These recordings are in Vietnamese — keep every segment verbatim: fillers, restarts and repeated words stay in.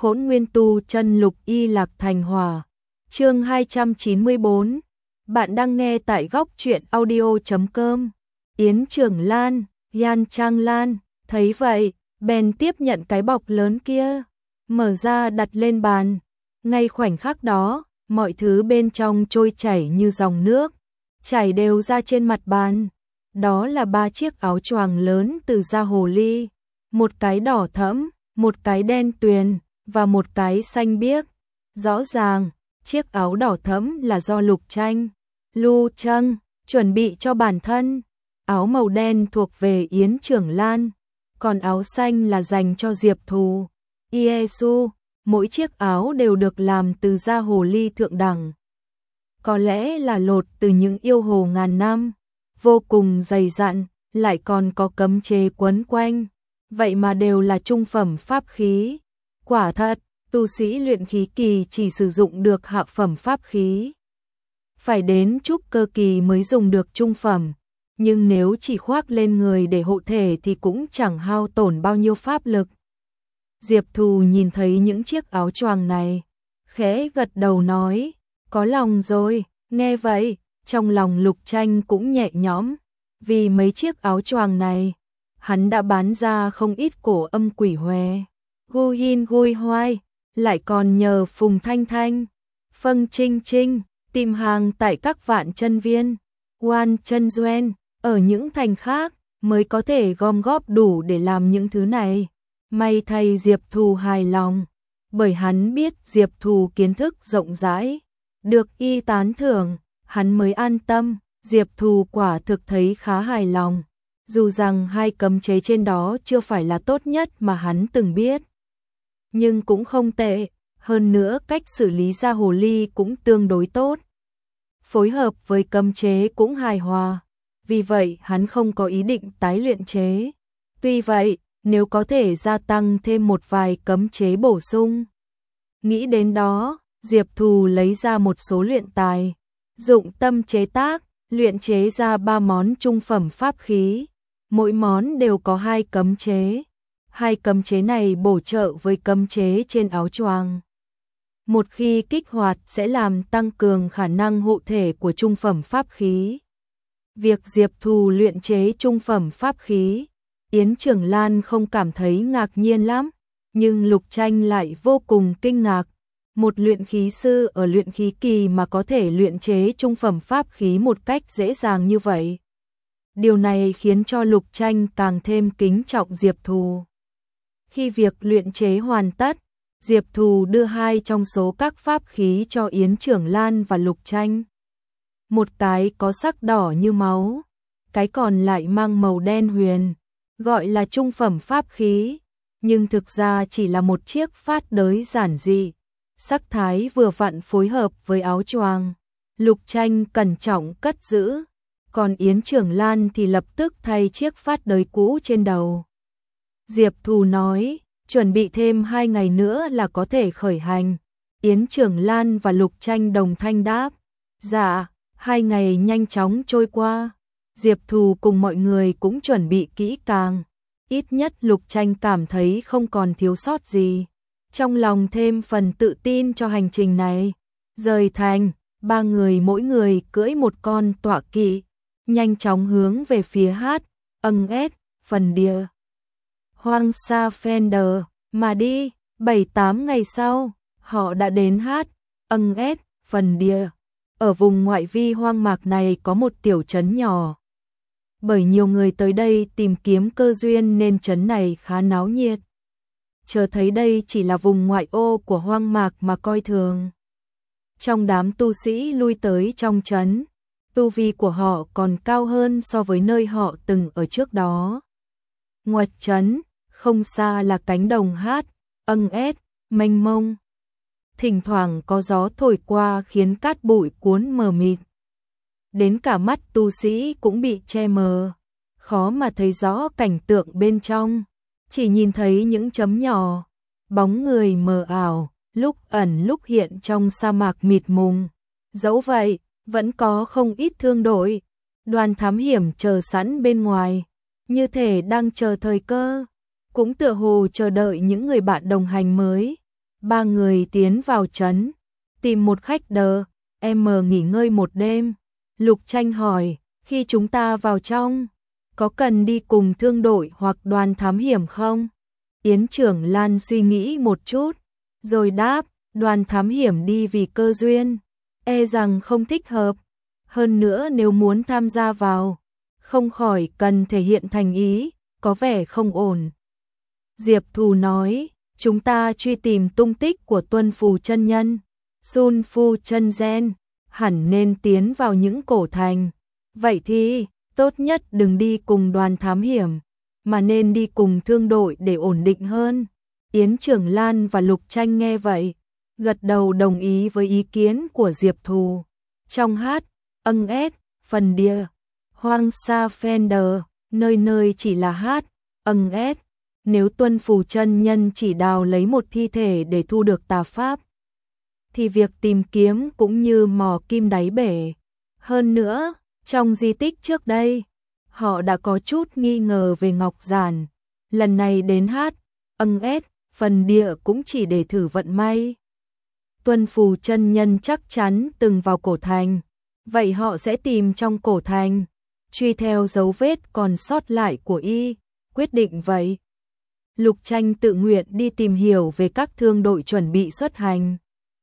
Hỗn Nguyên Tu Chân Lục Y Lạc Thành Hỏa. Chương hai trăm chín mươi bốn. Bạn đang nghe tại góc truyện audio chấm com. Yến Trường Lan, Yan Trang Lan, thấy vậy, bèn tiếp nhận cái bọc lớn kia, mở ra đặt lên bàn. Ngay khoảnh khắc đó, mọi thứ bên trong trôi chảy như dòng nước, chảy đều ra trên mặt bàn. Đó là ba chiếc áo choàng lớn từ da hồ ly, một cái đỏ thẫm, một cái đen tuyền và một cái xanh biếc. Rõ ràng, chiếc áo đỏ thẫm là do Lục Tranh, Lu Trâng chuẩn bị cho bản thân, áo màu đen thuộc về Yến Trường Lan, còn áo xanh là dành cho Diệp Thù, Iesu. Mỗi chiếc áo đều được làm từ da hồ ly thượng đẳng, có lẽ là lột từ những yêu hồ ngàn năm, vô cùng dày dặn, lại còn có cấm chế quấn quanh, vậy mà đều là trung phẩm pháp khí. Quả thật, tu sĩ luyện khí kỳ chỉ sử dụng được hạ phẩm pháp khí, phải đến trúc cơ kỳ mới dùng được trung phẩm, nhưng nếu chỉ khoác lên người để hộ thể thì cũng chẳng hao tổn bao nhiêu pháp lực. Diệp Thù nhìn thấy những chiếc áo choàng này, khẽ gật đầu nói, có lòng rồi. Nghe vậy, trong lòng Lục Tranh cũng nhẹ nhõm, vì mấy chiếc áo choàng này, hắn đã bán ra không ít cổ âm quỷ hòe, gu hin gui hoai, lại còn nhờ Phùng Thanh Thanh, Phân Trinh Trinh, tìm hàng tại các vạn chân viên, Quan Chân Duen, ở những thành khác, mới có thể gom góp đủ để làm những thứ này. May thay Diệp Thù hài lòng, bởi hắn biết Diệp Thù kiến thức rộng rãi, được y tán thưởng, hắn mới an tâm. Diệp Thù quả thực thấy khá hài lòng, dù rằng hai cấm chế trên đó chưa phải là tốt nhất mà hắn từng biết, nhưng cũng không tệ, hơn nữa cách xử lý da hồ ly cũng tương đối tốt, phối hợp với cấm chế cũng hài hòa, vì vậy hắn không có ý định tái luyện chế. Tuy vậy, nếu có thể gia tăng thêm một vài cấm chế bổ sung. Nghĩ đến đó, Diệp Thù lấy ra một số luyện tài, dụng tâm chế tác, luyện chế ra ba món trung phẩm pháp khí, mỗi món đều có hai cấm chế. Hai cấm chế này bổ trợ với cấm chế trên áo choàng. Một khi kích hoạt sẽ làm tăng cường khả năng hộ thể của trung phẩm pháp khí. Việc Diệp Thù luyện chế trung phẩm pháp khí, Yến Trường Lan không cảm thấy ngạc nhiên lắm, nhưng Lục Tranh lại vô cùng kinh ngạc. Một luyện khí sư ở luyện khí kỳ mà có thể luyện chế trung phẩm pháp khí một cách dễ dàng như vậy. Điều này khiến cho Lục Tranh càng thêm kính trọng Diệp Thù. Khi việc luyện chế hoàn tất, Diệp Thù đưa hai trong số các pháp khí cho Yến Trường Lan và Lục Tranh. Một cái có sắc đỏ như máu, cái còn lại mang màu đen huyền, gọi là trung phẩm pháp khí, nhưng thực ra chỉ là một chiếc phát đới giản dị, sắc thái vừa vặn phối hợp với áo choàng. Lục Tranh cẩn trọng cất giữ, còn Yến Trường Lan thì lập tức thay chiếc phát đới cũ trên đầu. Diệp Thù nói, chuẩn bị thêm hai ngày nữa là có thể khởi hành. Yến Trường Lan và Lục Tranh đồng thanh đáp, dạ. Hai ngày nhanh chóng trôi qua, Diệp Thù cùng mọi người cũng chuẩn bị kỹ càng, ít nhất Lục Tranh cảm thấy không còn thiếu sót gì, trong lòng thêm phần tự tin cho hành trình này. Rời thành, ba người mỗi người cưỡi một con tọa kỵ, nhanh chóng hướng về phía hát, âng ét, phần địa. Hoang Sa Fender, mà đi. Bảy tám ngày sau, họ đã đến hát, âng ét, phần địa. Ở vùng ngoại vi hoang mạc này có một tiểu trấn nhỏ. Bởi nhiều người tới đây tìm kiếm cơ duyên nên trấn này khá náo nhiệt. Chờ thấy đây chỉ là vùng ngoại ô của hoang mạc mà coi thường. Trong đám tu sĩ lui tới trong trấn, tu vi của họ còn cao hơn so với nơi họ từng ở trước đó. Ngoài trấn, không xa là cánh đồng hát, âng ét, mênh mông. Thỉnh thoảng có gió thổi qua khiến cát bụi cuốn mờ mịt. Đến cả mắt tu sĩ cũng bị che mờ, khó mà thấy rõ cảnh tượng bên trong, chỉ nhìn thấy những chấm nhỏ, bóng người mờ ảo, lúc ẩn lúc hiện trong sa mạc mịt mùng. Dẫu vậy, vẫn có không ít thương đội, đoàn thám hiểm chờ sẵn bên ngoài, như thể đang chờ thời cơ, cũng tựa hồ chờ đợi những người bạn đồng hành mới. Ba người tiến vào trấn, tìm một khách đờ, em mờ nghỉ ngơi một đêm. Lục Tranh hỏi, khi chúng ta vào trong, có cần đi cùng thương đội hoặc đoàn thám hiểm không? Yến Trưởng Lan suy nghĩ một chút, rồi đáp, đoàn thám hiểm đi vì cơ duyên, e rằng không thích hợp. Hơn nữa nếu muốn tham gia vào, không khỏi cần thể hiện thành ý, có vẻ không ổn. Diệp Thù nói, chúng ta truy tìm tung tích của Tuân Phù chân nhân, Sun Phu chân gen, hẳn nên tiến vào những cổ thành. Vậy thì, tốt nhất đừng đi cùng đoàn thám hiểm, mà nên đi cùng thương đội để ổn định hơn. Yến Trưởng Lan và Lục Tranh nghe vậy, gật đầu đồng ý với ý kiến của Diệp Thù. Trong hát, âng ét, phần địa, hoang sa Fender, nơi nơi chỉ là hát, âng ét. Nếu Tuân Phù chân nhân chỉ đào lấy một thi thể để thu được tà pháp, thì việc tìm kiếm cũng như mò kim đáy bể. Hơn nữa, trong di tích trước đây, họ đã có chút nghi ngờ về Ngọc Giản. Lần này đến hát, âng ét, phần địa cũng chỉ để thử vận may. Tuân Phù chân nhân chắc chắn từng vào cổ thành, vậy họ sẽ tìm trong cổ thành, truy theo dấu vết còn sót lại của y, quyết định vậy. Lục Tranh tự nguyện đi tìm hiểu về các thương đội chuẩn bị xuất hành.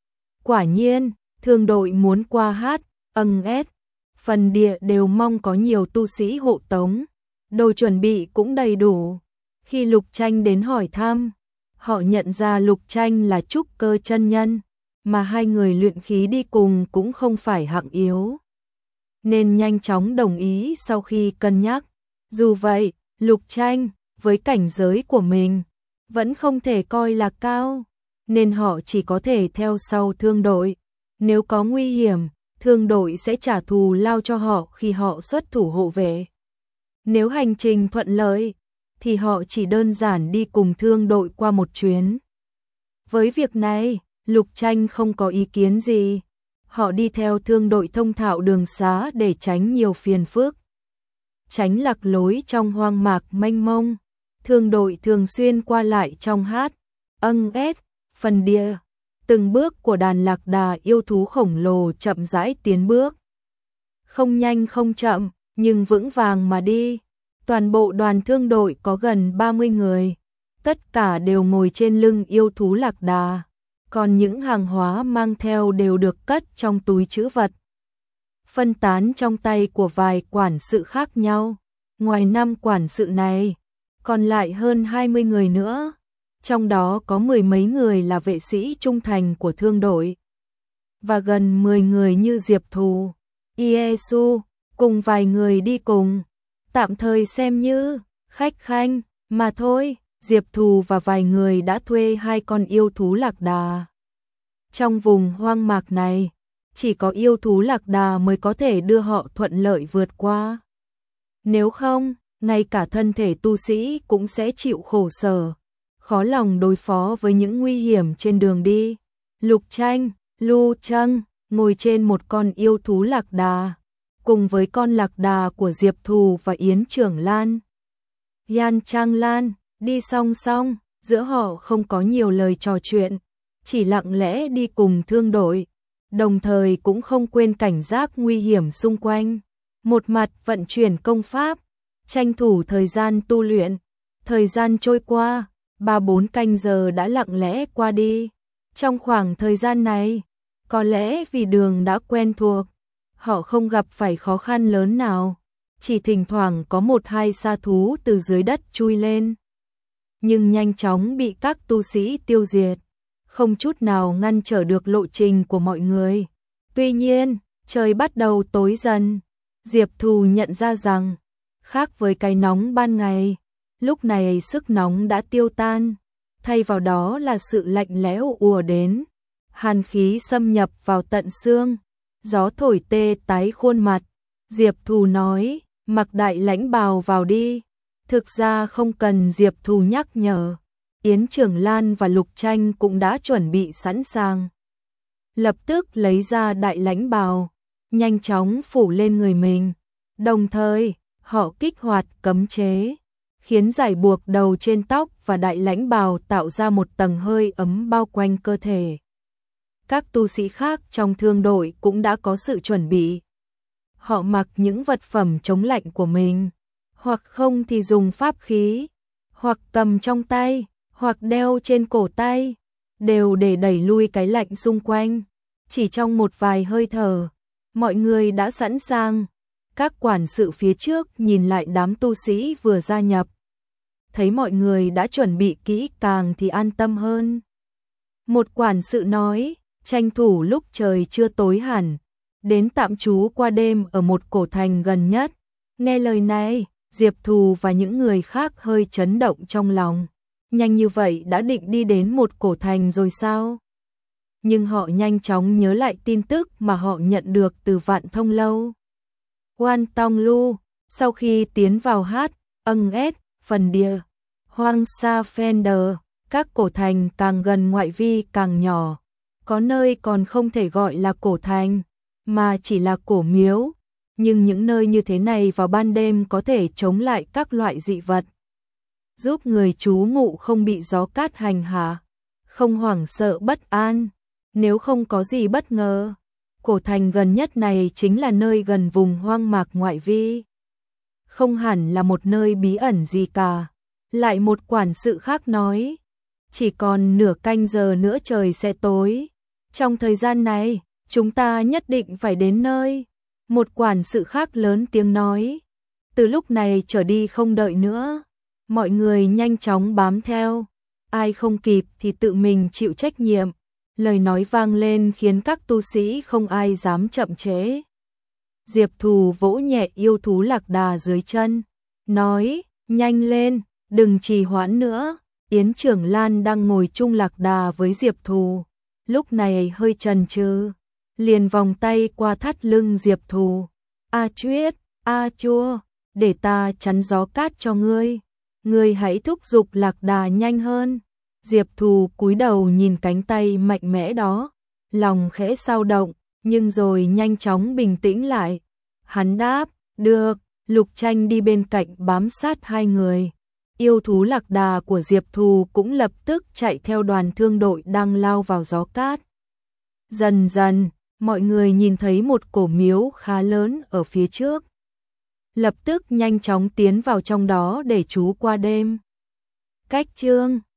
Quả nhiên, thương đội muốn qua hát, âng ét, phần địa đều mong có nhiều tu sĩ hộ tống, đồ chuẩn bị cũng đầy đủ. Khi Lục Tranh đến hỏi thăm, họ nhận ra Lục Tranh là trúc cơ chân nhân, mà hai người luyện khí đi cùng cũng không phải hạng yếu, nên nhanh chóng đồng ý sau khi cân nhắc. Dù vậy, Lục Tranh, với cảnh giới của mình, vẫn không thể coi là cao, nên họ chỉ có thể theo sau thương đội. Nếu có nguy hiểm, thương đội sẽ trả thù lao cho họ khi họ xuất thủ hộ vệ. Nếu hành trình thuận lợi, thì họ chỉ đơn giản đi cùng thương đội qua một chuyến. Với việc này, Lục Tranh không có ý kiến gì. Họ đi theo thương đội thông thạo đường xá để tránh nhiều phiền phức, tránh lạc lối trong hoang mạc mênh mông. Thương đội thường xuyên qua lại trong hát, âng ét, phần địa. Từng bước của đàn lạc đà yêu thú khổng lồ chậm rãi tiến bước. Không nhanh không chậm, nhưng vững vàng mà đi. Toàn bộ đoàn thương đội có gần ba mươi người. Tất cả đều ngồi trên lưng yêu thú lạc đà. Còn những hàng hóa mang theo đều được cất trong túi trữ vật, phân tán trong tay của vài quản sự khác nhau. Ngoài năm quản sự này, còn lại hơn hai mươi người nữa. Trong đó có mười mấy người là vệ sĩ trung thành của thương đội, và gần mười người như Diệp Thù, Iesu, cùng vài người đi cùng, tạm thời xem như khách khanh mà thôi. Diệp Thù và vài người đã thuê hai con yêu thú lạc đà. Trong vùng hoang mạc này, chỉ có yêu thú lạc đà mới có thể đưa họ thuận lợi vượt qua. Nếu không, ngay cả thân thể tu sĩ cũng sẽ chịu khổ sở, khó lòng đối phó với những nguy hiểm trên đường đi. Lục Tranh, Lu Trăng ngồi trên một con yêu thú lạc đà, cùng với con lạc đà của Diệp Thù và Yến Trưởng Lan, Yan Trang Lan, đi song song. Giữa họ không có nhiều lời trò chuyện, chỉ lặng lẽ đi cùng thương đội, đồng thời cũng không quên cảnh giác nguy hiểm xung quanh. Một mặt vận chuyển công pháp, tranh thủ thời gian tu luyện. Thời gian trôi qua, ba bốn canh giờ đã lặng lẽ qua đi. Trong khoảng thời gian này, có lẽ vì đường đã quen thuộc, họ không gặp phải khó khăn lớn nào, chỉ thỉnh thoảng có một hai sa thú từ dưới đất chui lên, nhưng nhanh chóng bị các tu sĩ tiêu diệt, không chút nào ngăn trở được lộ trình của mọi người. Tuy nhiên, trời bắt đầu tối dần, Diệp Thù nhận ra rằng, khác với cái nóng ban ngày, lúc này sức nóng đã tiêu tan, thay vào đó là sự lạnh lẽo ùa đến, hàn khí xâm nhập vào tận xương, gió thổi tê tái khuôn mặt. Diệp Thù nói, mặc đại lãnh bào vào đi. Thực ra không cần Diệp Thù nhắc nhở, Yến Trưởng Lan và Lục Tranh cũng đã chuẩn bị sẵn sàng. Lập tức lấy ra đại lãnh bào, nhanh chóng phủ lên người mình, đồng thời họ kích hoạt cấm chế, khiến giải buộc đầu trên tóc và đại lãnh bào tạo ra một tầng hơi ấm bao quanh cơ thể. Các tu sĩ khác trong thương đội cũng đã có sự chuẩn bị. Họ mặc những vật phẩm chống lạnh của mình, hoặc không thì dùng pháp khí, hoặc cầm trong tay, hoặc đeo trên cổ tay, đều để đẩy lui cái lạnh xung quanh. Chỉ trong một vài hơi thở, mọi người đã sẵn sàng. Các quản sự phía trước nhìn lại đám tu sĩ vừa gia nhập. Thấy mọi người đã chuẩn bị kỹ càng thì an tâm hơn. Một quản sự nói, tranh thủ lúc trời chưa tối hẳn, đến tạm trú qua đêm ở một cổ thành gần nhất. Nghe lời này, Diệp Thù và những người khác hơi chấn động trong lòng. Nhanh như vậy đã định đi đến một cổ thành rồi sao? Nhưng họ nhanh chóng nhớ lại tin tức mà họ nhận được từ Vạn Thông Lâu. Quan Tong Lu, sau khi tiến vào hát, âng ét, phần địa, hoang sa Fender, các cổ thành càng gần ngoại vi càng nhỏ. Có nơi còn không thể gọi là cổ thành, mà chỉ là cổ miếu. Nhưng những nơi như thế này vào ban đêm có thể chống lại các loại dị vật, giúp người trú ngụ không bị gió cát hành hạ, không hoảng sợ bất an. Nếu không có gì bất ngờ, cổ thành gần nhất này chính là nơi gần vùng hoang mạc ngoại vi. Không hẳn là một nơi bí ẩn gì cả. Lại một quản sự khác nói, chỉ còn nửa canh giờ nữa trời sẽ tối. Trong thời gian này, chúng ta nhất định phải đến nơi. Một quản sự khác lớn tiếng nói, từ lúc này trở đi không đợi nữa. Mọi người nhanh chóng bám theo, ai không kịp thì tự mình chịu trách nhiệm. Lời nói vang lên khiến các tu sĩ không ai dám chậm trễ. Diệp Thù vỗ nhẹ yêu thú lạc đà dưới chân, nói, nhanh lên, đừng trì hoãn nữa. Yến Trưởng Lan đang ngồi chung lạc đà với Diệp Thù, lúc này hơi chần chừ, liền vòng tay qua thắt lưng Diệp Thù. A Chuyết, A Chua, để ta chắn gió cát cho ngươi. Ngươi hãy thúc giục lạc đà nhanh hơn. Diệp Thù cúi đầu nhìn cánh tay mạnh mẽ đó, lòng khẽ xao động, nhưng rồi nhanh chóng bình tĩnh lại. Hắn đáp, được. Lục Tranh đi bên cạnh bám sát hai người. Yêu thú lạc đà của Diệp Thù cũng lập tức chạy theo đoàn thương đội đang lao vào gió cát. Dần dần, mọi người nhìn thấy một cổ miếu khá lớn ở phía trước. Lập tức nhanh chóng tiến vào trong đó để trú qua đêm. Cách chương